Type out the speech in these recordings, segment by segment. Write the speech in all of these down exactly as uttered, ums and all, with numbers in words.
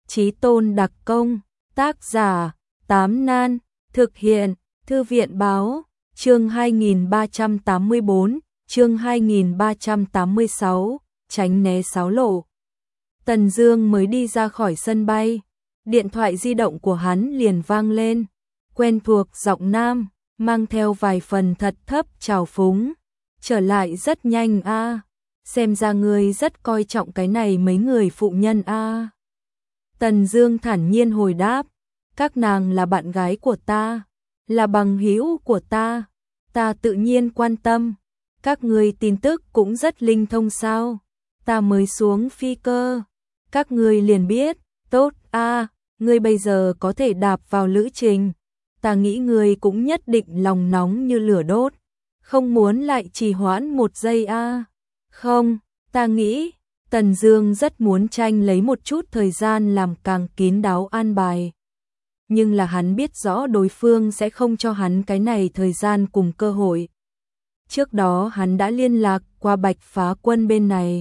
Chí tôn đặc công, tác giả, Tám Nan, thực hiện, Thư viện báo, chương hai nghìn ba trăm tám mươi bốn, chương hai nghìn ba trăm tám mươi sáu, tránh né sáo lộ. Tần Dương mới đi ra khỏi sân bay, điện thoại di động của hắn liền vang lên, quen thuộc giọng nam, mang theo vài phần thật thấp trào phúng. Trở lại rất nhanh a, à. Xem ra ngươi rất coi trọng cái này mấy người phụ nhân a. À. Tần Dương thản nhiên hồi đáp, các nàng là bạn gái của ta, là bằng hữu của ta, ta tự nhiên quan tâm. Các ngươi tin tức cũng rất linh thông sao? Ta mới xuống phi cơ, các ngươi liền biết. Tốt a, à, ngươi bây giờ có thể đạp vào lữ trình. Ta nghĩ ngươi cũng nhất định lòng nóng như lửa đốt, không muốn lại trì hoãn một giây a. À. Không, ta nghĩ Tần Dương rất muốn tranh lấy một chút thời gian làm càng kín đáo an bài. Nhưng là hắn biết rõ đối phương sẽ không cho hắn cái này thời gian cùng cơ hội. Trước đó hắn đã liên lạc qua Bạch Phá Quân bên này.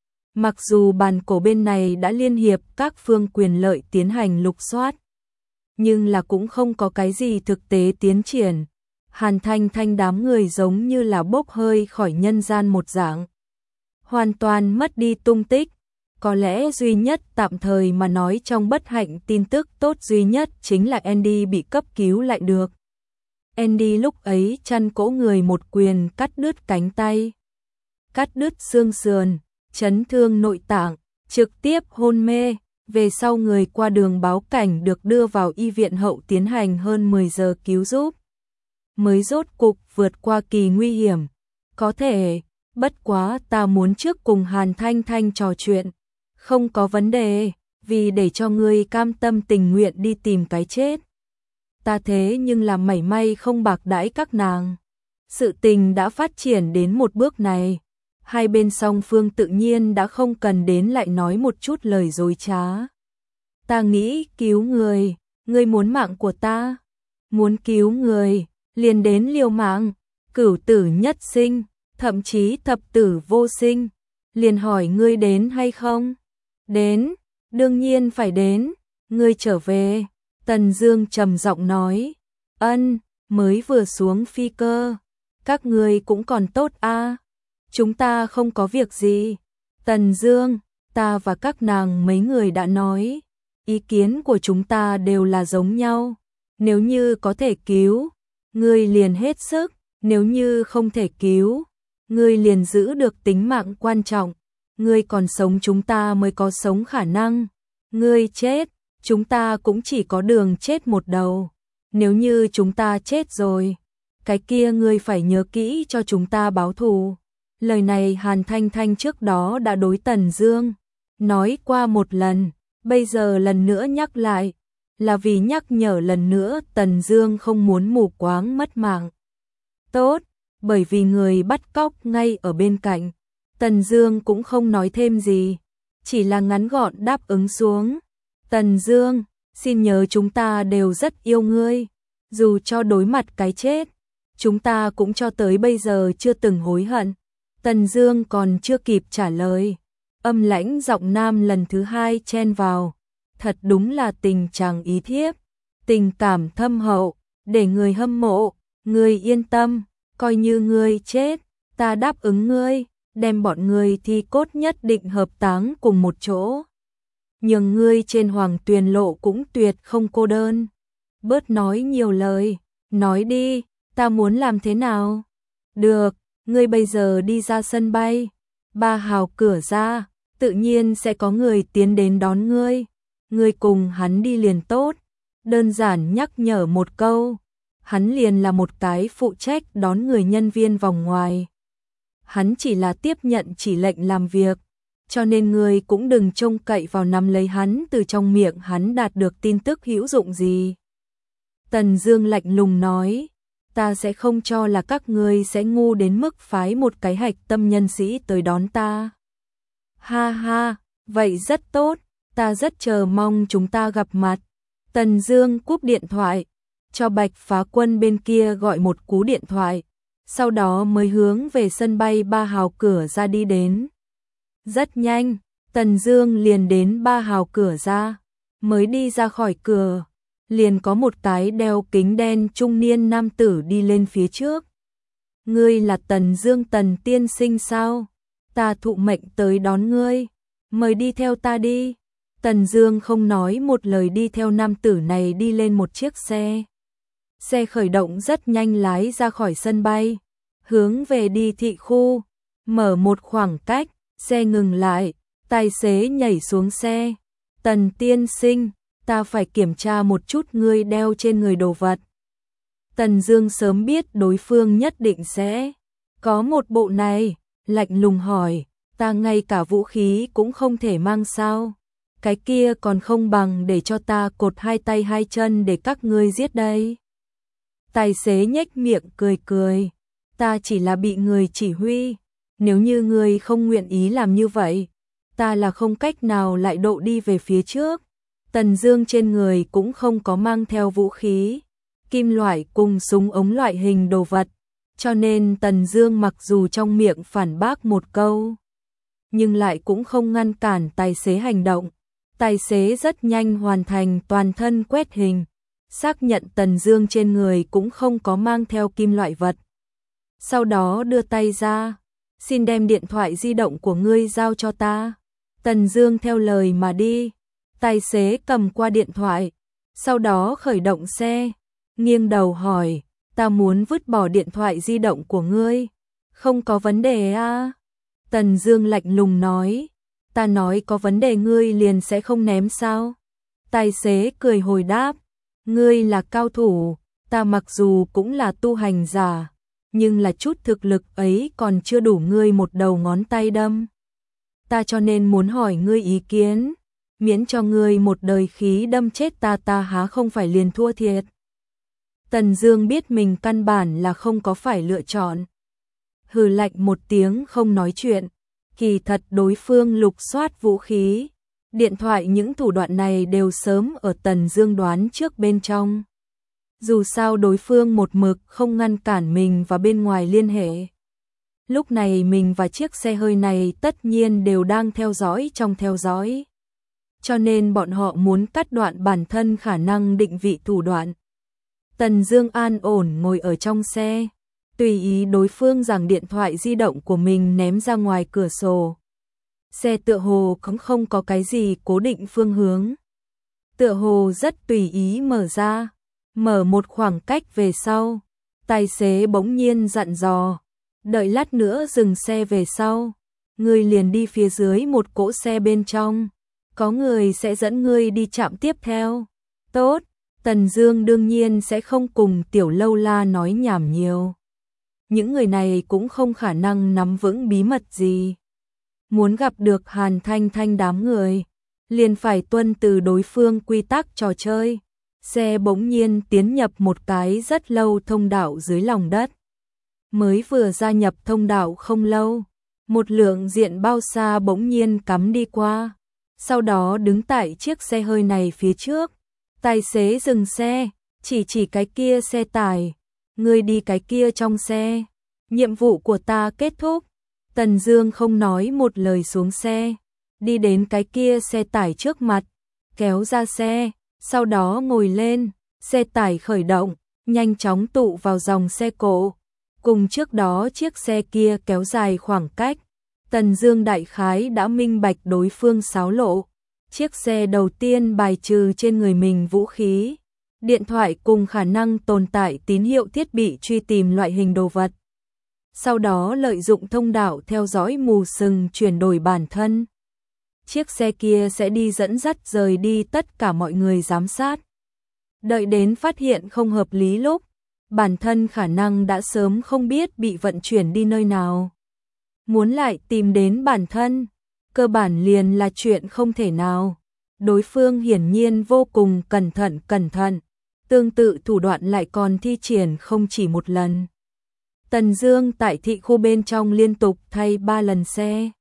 Mặc dù bàn cổ bên này đã liên hiệp các phương quyền lợi tiến hành lục soát, nhưng là cũng không có cái gì thực tế tiến triển. Hàn Thanh Thanh đám người giống như là bốc hơi khỏi nhân gian một dạng, hoàn toàn mất đi tung tích. Có lẽ duy nhất tạm thời mà nói trong bất hạnh tin tức tốt duy nhất chính là Andy bị cấp cứu lại được. Andy lúc ấy chăn cỗ người một quyền cắt đứt cánh tay, cắt đứt xương sườn, chấn thương nội tạng, trực tiếp hôn mê. Về sau người qua đường báo cảnh được đưa vào y viện hậu tiến hành hơn mười giờ cứu giúp, mới rốt cục vượt qua kỳ nguy hiểm. Có thể, bất quá ta muốn trước cùng Hàn Thanh Thanh trò chuyện. Không có vấn đề, vì để cho ngươi cam tâm tình nguyện đi tìm cái chết. Ta thế nhưng là mảy may không bạc đãi các nàng. Sự tình đã phát triển đến một bước này, hai bên song phương tự nhiên đã không cần đến lại nói một chút lời dối trá. Ta nghĩ cứu người, ngươi muốn mạng của ta. Muốn cứu người, liền đến liều mạng, cửu tử nhất sinh, thậm chí thập tử vô sinh. Liền hỏi ngươi đến hay không? Đến, đương nhiên phải đến. Ngươi trở về. Tần Dương trầm giọng nói. Ân, mới vừa xuống phi cơ. Các ngươi cũng còn tốt a. À? Chúng ta không có việc gì. Tần Dương, ta và các nàng mấy người đã nói, ý kiến của chúng ta đều là giống nhau. Nếu như có thể cứu, ngươi liền hết sức. Nếu như không thể cứu, ngươi liền giữ được tính mạng quan trọng. Ngươi còn sống chúng ta mới có sống khả năng. Ngươi chết, chúng ta cũng chỉ có đường chết một đầu. Nếu như chúng ta chết rồi, cái kia ngươi phải nhớ kỹ cho chúng ta báo thù. Lời này Hàn Thanh Thanh trước đó đã đối Tần Dương nói qua một lần, bây giờ lần nữa nhắc lại, là vì nhắc nhở lần nữa Tần Dương không muốn mù quáng mất mạng. Tốt, bởi vì người bắt cóc ngay ở bên cạnh, Tần Dương cũng không nói thêm gì, chỉ là ngắn gọn đáp ứng xuống. Tần Dương, xin nhớ chúng ta đều rất yêu ngươi, dù cho đối mặt cái chết, chúng ta cũng cho tới bây giờ chưa từng hối hận. Tần Dương còn chưa kịp trả lời, âm lãnh giọng nam lần thứ hai chen vào. Thật đúng là tình chàng ý thiếp, tình cảm thâm hậu, để người hâm mộ. Ngươi yên tâm, coi như ngươi chết, ta đáp ứng ngươi, đem bọn ngươi thi cốt nhất định hợp táng cùng một chỗ. Nhưng ngươi trên Hoàng Tuyền Lộ cũng tuyệt không cô đơn. Bớt nói nhiều lời, nói đi, ta muốn làm thế nào? Được, ngươi bây giờ đi ra sân bay, ba hào cửa ra, tự nhiên sẽ có người tiến đến đón ngươi. Ngươi cùng hắn đi liền tốt. Đơn giản nhắc nhở một câu, hắn liền là một cái phụ trách đón người nhân viên vòng ngoài. Hắn chỉ là tiếp nhận chỉ lệnh làm việc, cho nên ngươi cũng đừng trông cậy vào nắm lấy hắn từ trong miệng hắn đạt được tin tức hữu dụng gì. Tần Dương lạnh lùng nói, ta sẽ không cho là các ngươi sẽ ngu đến mức phái một cái hạch tâm nhân sĩ tới đón ta. Ha ha, vậy rất tốt, ta rất chờ mong chúng ta gặp mặt. Tần Dương cúp điện thoại, cho Bạch Phá Quân bên kia gọi một cú điện thoại, sau đó mới hướng về sân bay ba hào cửa ra đi đến. Rất nhanh, Tần Dương liền đến ba hào cửa ra. Mới đi ra khỏi cửa, liền có một cái đeo kính đen trung niên nam tử đi lên phía trước. Ngươi là Tần Dương Tần tiên sinh sao? Ta thụ mệnh tới đón ngươi, mời đi theo ta đi. Tần Dương không nói một lời đi theo nam tử này đi lên một chiếc xe. Xe khởi động rất nhanh lái ra khỏi sân bay, hướng về đi thị khu. Mở một khoảng cách, xe ngừng lại, tài xế nhảy xuống xe. Tần tiên sinh, ta phải kiểm tra một chút ngươi đeo trên người đồ vật. Tần Dương sớm biết đối phương nhất định sẽ có một bộ này, lạnh lùng hỏi, ta ngay cả vũ khí cũng không thể mang sao? Cái kia còn không bằng để cho ta cột hai tay hai chân để các ngươi giết đây. Tài xế nhếch miệng cười cười, ta chỉ là bị người chỉ huy, nếu như ngươi không nguyện ý làm như vậy, ta là không cách nào lại độ đi về phía trước. Tần Dương trên người cũng không có mang theo vũ khí, kim loại cùng súng ống loại hình đồ vật, cho nên Tần Dương mặc dù trong miệng phản bác một câu, nhưng lại cũng không ngăn cản tài xế hành động. Tài xế rất nhanh hoàn thành toàn thân quét hình, xác nhận Tần Dương trên người cũng không có mang theo kim loại vật. Sau đó đưa tay ra, xin đem điện thoại di động của ngươi giao cho ta. Tần Dương theo lời mà đi, tài xế cầm qua điện thoại, sau đó khởi động xe, nghiêng đầu hỏi, ta muốn vứt bỏ điện thoại di động của ngươi, không có vấn đề à? Tần Dương lạnh lùng nói, ta nói có vấn đề ngươi liền sẽ không ném sao? Tài xế cười hồi đáp, ngươi là cao thủ, ta mặc dù cũng là tu hành giả, nhưng là chút thực lực ấy còn chưa đủ ngươi một đầu ngón tay đâm. Ta cho nên muốn hỏi ngươi ý kiến, miễn cho ngươi một đời khí đâm chết ta ta há không phải liền thua thiệt. Tần Dương biết mình căn bản là không có phải lựa chọn. Hừ lạnh một tiếng không nói chuyện, kỳ thật đối phương lục soát vũ khí, điện thoại những thủ đoạn này đều sớm ở Tần Dương đoán trước bên trong. Dù sao đối phương một mực không ngăn cản mình và bên ngoài liên hệ. Lúc này mình và chiếc xe hơi này tất nhiên đều đang theo dõi trong theo dõi. Cho nên bọn họ muốn cắt đoạn bản thân khả năng định vị thủ đoạn. Tần Dương an ổn ngồi ở trong xe, tùy ý đối phương giằng điện thoại di động của mình ném ra ngoài cửa sổ. Xe tựa hồ cũng không có cái gì cố định phương hướng. Tựa hồ rất tùy ý mở ra, mở một khoảng cách về sau. Tài xế bỗng nhiên dặn dò, đợi lát nữa dừng xe về sau, ngươi liền đi phía dưới một cỗ xe bên trong, có người sẽ dẫn ngươi đi trạm tiếp theo. Tốt, Tần Dương đương nhiên sẽ không cùng Tiểu Lâu La nói nhảm nhiều. Những người này cũng không khả năng nắm vững bí mật gì. Muốn gặp được Hàn Thanh Thanh đám người, liền phải tuân từ đối phương quy tắc trò chơi. Xe bỗng nhiên tiến nhập một cái rất lâu thông đạo dưới lòng đất. Mới vừa gia nhập thông đạo không lâu, một lượng diện bao xa bỗng nhiên cắm đi qua, sau đó đứng tại chiếc xe hơi này phía trước. Tài xế dừng xe, chỉ chỉ cái kia xe tải, ngươi đi cái kia trong xe, nhiệm vụ của ta kết thúc. Tần Dương không nói một lời xuống xe, đi đến cái kia xe tải trước mặt, kéo ra xe, sau đó ngồi lên, xe tải khởi động, nhanh chóng tụ vào dòng xe cộ. Cùng trước đó chiếc xe kia kéo dài khoảng cách, Tần Dương đại khái đã minh bạch đối phương xáo lộ. Chiếc xe đầu tiên bài trừ trên người mình vũ khí, điện thoại cùng khả năng tồn tại tín hiệu thiết bị truy tìm loại hình đồ vật. Sau đó lợi dụng thông đạo theo dõi mù sừng chuyển đổi bản thân. Chiếc xe kia sẽ đi dẫn dắt rời đi tất cả mọi người giám sát. Đợi đến phát hiện không hợp lý lúc, bản thân khả năng đã sớm không biết bị vận chuyển đi nơi nào. Muốn lại tìm đến bản thân, cơ bản liền là chuyện không thể nào. Đối phương hiển nhiên vô cùng cẩn thận cẩn thận, tương tự thủ đoạn lại còn thi triển không chỉ một lần. Tần Dương tại thị khu bên trong liên tục thay ba lần xe.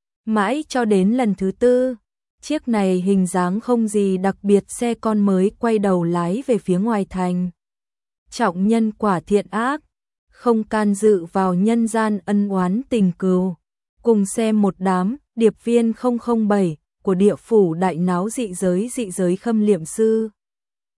Mãi cho đến lần thứ tư, chiếc này hình dáng không gì đặc biệt xe con mới quay đầu lái về phía ngoài thành. Trọng nhân quả thiện ác, không can dự vào nhân gian ân oán tình cừu. Cùng xem một đám điệp viên không không bảy của địa phủ đại náo dị giới dị giới khâm liệm sư.